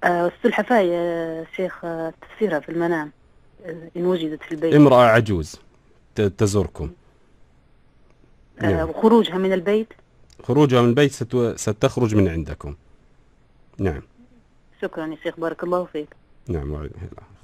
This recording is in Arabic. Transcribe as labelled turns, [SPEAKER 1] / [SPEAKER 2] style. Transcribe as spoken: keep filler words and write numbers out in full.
[SPEAKER 1] السلحفاة يا شيخ، آه، تفسيرها في المنام آه، إن وجدت في البيت.
[SPEAKER 2] امرأة عجوز تزوركم.
[SPEAKER 1] آه،
[SPEAKER 2] نعم.
[SPEAKER 1] وخروجها من البيت.
[SPEAKER 2] خروجها من البيت ستو... ستخرج من عندكم. نعم.
[SPEAKER 1] شكرا يا شيخ، بارك الله فيك.
[SPEAKER 2] نعم.